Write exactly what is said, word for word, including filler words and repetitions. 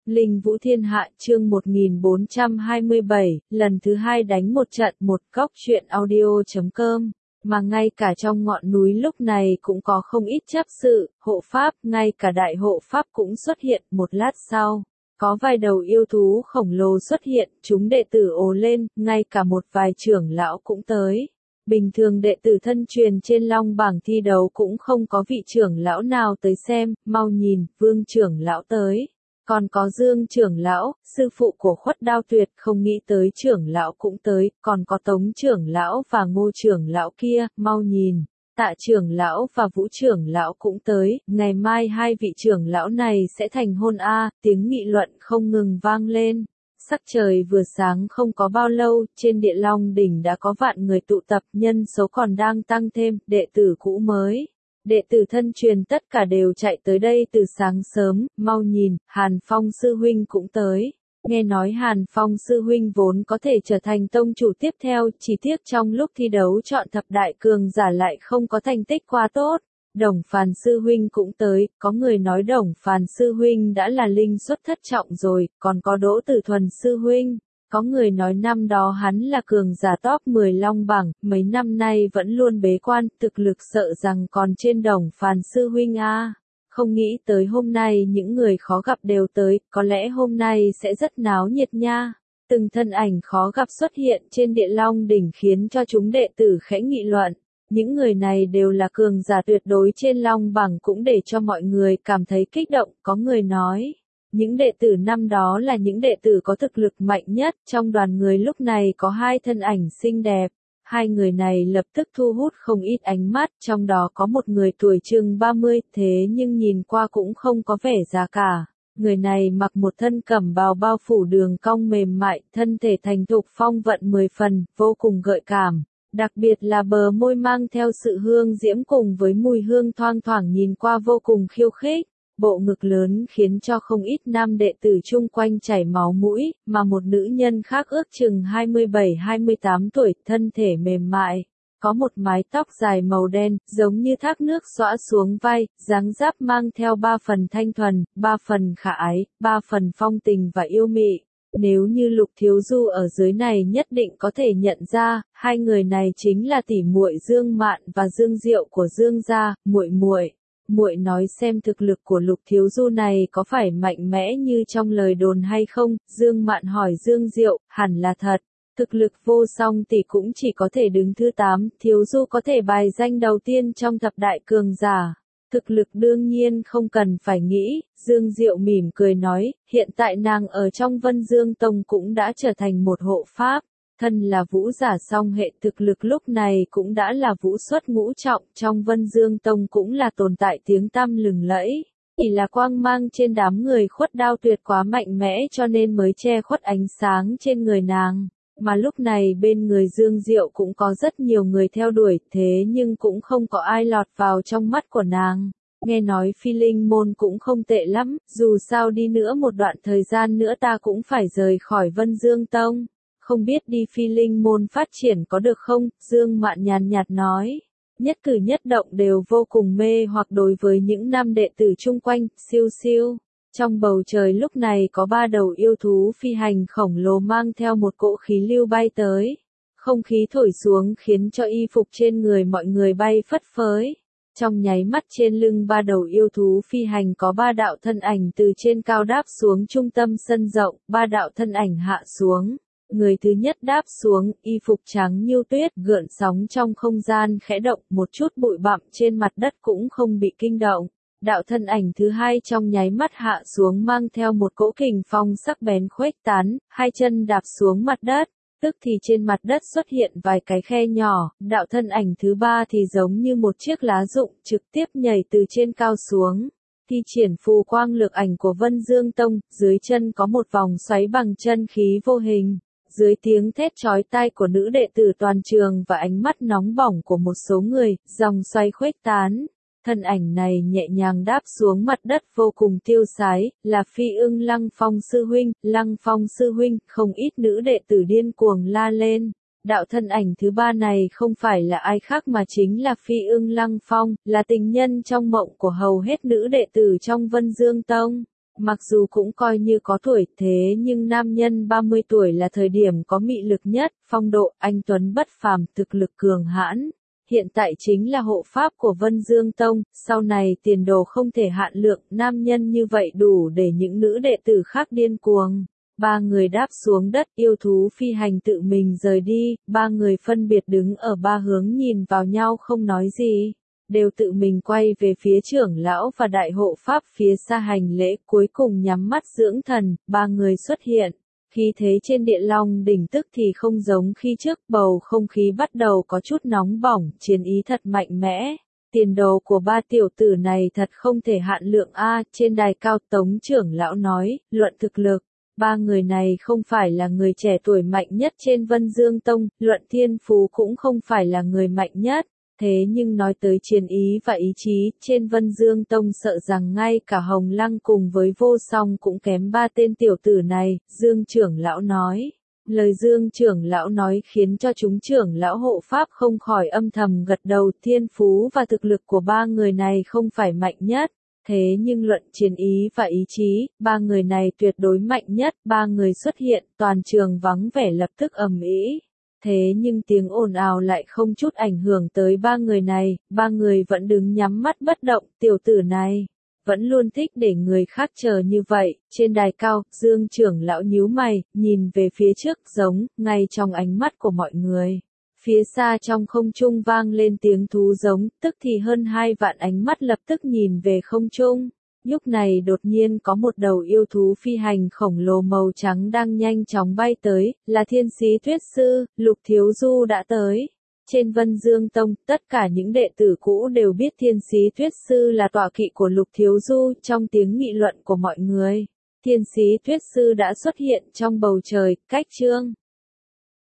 Linh Vũ Thiên Hạ chương một nghìn bốn trăm hai mươi bảy, lần thứ hai đánh một trận một góc truyện audio.com, mà ngay cả trong ngọn núi lúc này cũng có không ít chấp sự, hộ pháp, ngay cả đại hộ pháp cũng xuất hiện một lát sau. Có vài đầu yêu thú khổng lồ xuất hiện, chúng đệ tử ồ lên, ngay cả một vài trưởng lão cũng tới. Bình thường đệ tử thân truyền trên long bảng thi đấu cũng không có vị trưởng lão nào tới xem, mau nhìn, Vương trưởng lão tới. Còn có Dương trưởng lão, sư phụ của Khuất Đao Tuyệt, không nghĩ tới trưởng lão cũng tới, còn có Tống trưởng lão và Ngô trưởng lão kia, mau nhìn. Tạ trưởng lão và Vũ trưởng lão cũng tới, ngày mai hai vị trưởng lão này sẽ thành hôn a, tiếng nghị luận không ngừng vang lên. Sắc trời vừa sáng không có bao lâu, trên Địa Long đỉnh đã có vạn người tụ tập, nhân số còn đang tăng thêm, đệ tử cũ mới. Đệ tử thân truyền tất cả đều chạy tới đây từ sáng sớm, mau nhìn, Hàn Phong sư huynh cũng tới. Nghe nói Hàn Phong sư huynh vốn có thể trở thành tông chủ tiếp theo, chỉ tiếc trong lúc thi đấu chọn thập đại cường giả lại không có thành tích quá tốt. Đồng Phàn sư huynh cũng tới, có người nói Đồng Phàn sư huynh đã là linh xuất thất trọng rồi, còn có Đỗ Tử Thuần sư huynh. Có người nói năm đó hắn là cường giả top mười long bảng, mấy năm nay vẫn luôn bế quan, thực lực sợ rằng còn trên Đồng Phàn sư huynh a. Không nghĩ tới hôm nay những người khó gặp đều tới, có lẽ hôm nay sẽ rất náo nhiệt nha. Từng thân ảnh khó gặp xuất hiện trên Địa Long đỉnh khiến cho chúng đệ tử khẽ nghị luận. Những người này đều là cường giả tuyệt đối trên long bảng cũng để cho mọi người cảm thấy kích động, có người nói. Những đệ tử năm đó là những đệ tử có thực lực mạnh nhất, trong đoàn người lúc này có hai thân ảnh xinh đẹp. Hai người này lập tức thu hút không ít ánh mắt, trong đó có một người tuổi chừng ba mươi, thế nhưng nhìn qua cũng không có vẻ già cả. Người này mặc một thân cẩm bào bao phủ đường cong mềm mại, thân thể thành thục phong vận mười phần, vô cùng gợi cảm. Đặc biệt là bờ môi mang theo sự hương diễm cùng với mùi hương thoang thoảng nhìn qua vô cùng khiêu khích. Bộ ngực lớn khiến cho không ít nam đệ tử chung quanh chảy máu mũi, mà một nữ nhân khác ước chừng hai mươi bảy hai mươi tám tuổi, thân thể mềm mại. Có một mái tóc dài màu đen, giống như thác nước xõa xuống vai, dáng dấp mang theo ba phần thanh thuần, ba phần khả ái, ba phần phong tình và yêu mị. Nếu như Lục Thiếu Du ở dưới này nhất định có thể nhận ra, hai người này chính là tỷ muội Dương Mạn và Dương Diệu của Dương gia, muội muội. Muội nói xem thực lực của Lục Thiếu Du này có phải mạnh mẽ như trong lời đồn hay không? Dương Mạn hỏi Dương Diệu, hẳn là thật. Thực lực vô song tỷ cũng chỉ có thể đứng thứ tám, Thiếu Du có thể bài danh đầu tiên trong thập đại cường giả. Thực lực đương nhiên không cần phải nghĩ, Dương Diệu mỉm cười nói, hiện tại nàng ở trong Vân Dương Tông cũng đã trở thành một hộ pháp. Thân là vũ giả song hệ, thực lực lúc này cũng đã là vũ xuất ngũ trọng, trong Vân Dương Tông cũng là tồn tại tiếng tăm lừng lẫy. Chỉ là quang mang trên đám người Khuất Đao Tuyệt quá mạnh mẽ cho nên mới che khuất ánh sáng trên người nàng. Mà lúc này bên người Dương Diệu cũng có rất nhiều người theo đuổi, thế nhưng cũng không có ai lọt vào trong mắt của nàng. Nghe nói Phi Linh môn cũng không tệ lắm, dù sao đi nữa một đoạn thời gian nữa ta cũng phải rời khỏi Vân Dương Tông. Không biết đi Phi Linh môn phát triển có được không? Dương Mạn nhàn nhạt nói. Nhất cử nhất động đều vô cùng mê hoặc đối với những nam đệ tử chung quanh, siêu siêu. Trong bầu trời lúc này có ba đầu yêu thú phi hành khổng lồ mang theo một cỗ khí lưu bay tới. Không khí thổi xuống khiến cho y phục trên người mọi người bay phất phới. Trong nháy mắt trên lưng ba đầu yêu thú phi hành có ba đạo thân ảnh từ trên cao đáp xuống trung tâm sân rộng, ba đạo thân ảnh hạ xuống. Người thứ nhất đáp xuống, y phục trắng như tuyết, gợn sóng trong không gian khẽ động, một chút bụi bặm trên mặt đất cũng không bị kinh động. Đạo thân ảnh thứ hai trong nháy mắt hạ xuống mang theo một cỗ kình phong sắc bén khuếch tán, hai chân đạp xuống mặt đất, tức thì trên mặt đất xuất hiện vài cái khe nhỏ. Đạo thân ảnh thứ ba thì giống như một chiếc lá rụng, trực tiếp nhảy từ trên cao xuống. Thi triển phù quang lược ảnh của Vân Dương Tông, dưới chân có một vòng xoáy bằng chân khí vô hình. Dưới tiếng thét chói tai của nữ đệ tử toàn trường và ánh mắt nóng bỏng của một số người, dòng xoáy khuếch tán. Thân ảnh này nhẹ nhàng đáp xuống mặt đất vô cùng tiêu sái, là Phi Ưng Lăng Phong sư huynh, Lăng Phong sư huynh, không ít nữ đệ tử điên cuồng la lên. Đạo thân ảnh thứ ba này không phải là ai khác mà chính là Phi Ưng Lăng Phong, là tình nhân trong mộng của hầu hết nữ đệ tử trong Vân Dương Tông. Mặc dù cũng coi như có tuổi thế nhưng nam nhân ba mươi tuổi là thời điểm có mị lực nhất, phong độ, anh tuấn bất phàm, thực lực cường hãn. Hiện tại chính là hộ pháp của Vân Dương Tông, sau này tiền đồ không thể hạn lượng, nam nhân như vậy đủ để những nữ đệ tử khác điên cuồng. Ba người đáp xuống đất, yêu thú phi hành tự mình rời đi, ba người phân biệt đứng ở ba hướng nhìn vào nhau không nói gì, đều tự mình quay về phía trưởng lão và đại hộ pháp phía xa hành lễ, cuối cùng nhắm mắt dưỡng thần, ba người xuất hiện. Khí thế trên Địa Long đỉnh tức thì không giống khi trước, bầu không khí bắt đầu có chút nóng bỏng, chiến ý thật mạnh mẽ. Tiền đồ của ba tiểu tử này thật không thể hạn lượng a. Trên đài cao Tống trưởng lão nói, luận thực lực, ba người này không phải là người trẻ tuổi mạnh nhất trên Vân Dương Tông, luận thiên phú cũng không phải là người mạnh nhất. Thế nhưng nói tới chiến ý và ý chí, trên Vân Dương Tông sợ rằng ngay cả Hồng Lăng cùng với Vô Song cũng kém ba tên tiểu tử này, Dương trưởng lão nói. Lời Dương trưởng lão nói khiến cho chúng trưởng lão hộ pháp không khỏi âm thầm gật đầu, thiên phú và thực lực của ba người này không phải mạnh nhất. Thế nhưng luận chiến ý và ý chí, ba người này tuyệt đối mạnh nhất, ba người xuất hiện, toàn trường vắng vẻ lập tức ầm ĩ. Thế nhưng tiếng ồn ào lại không chút ảnh hưởng tới ba người này, ba người vẫn đứng nhắm mắt bất động, tiểu tử này vẫn luôn thích để người khác chờ như vậy. Trên đài cao, Dương trưởng lão nhíu mày, nhìn về phía trước giống, ngay trong ánh mắt của mọi người. Phía xa trong không trung vang lên tiếng thú giống, tức thì hơn hai vạn ánh mắt lập tức nhìn về không trung. Lúc này đột nhiên có một đầu yêu thú phi hành khổng lồ màu trắng đang nhanh chóng bay tới, là Thiên Sĩ Tuyết Sư, Lục Thiếu Du đã tới. Trên Vân Dương Tông, tất cả những đệ tử cũ đều biết Thiên Sĩ Tuyết Sư là tọa kỵ của Lục Thiếu Du, trong tiếng nghị luận của mọi người. Thiên Sĩ Tuyết Sư đã xuất hiện trong bầu trời, cách Trương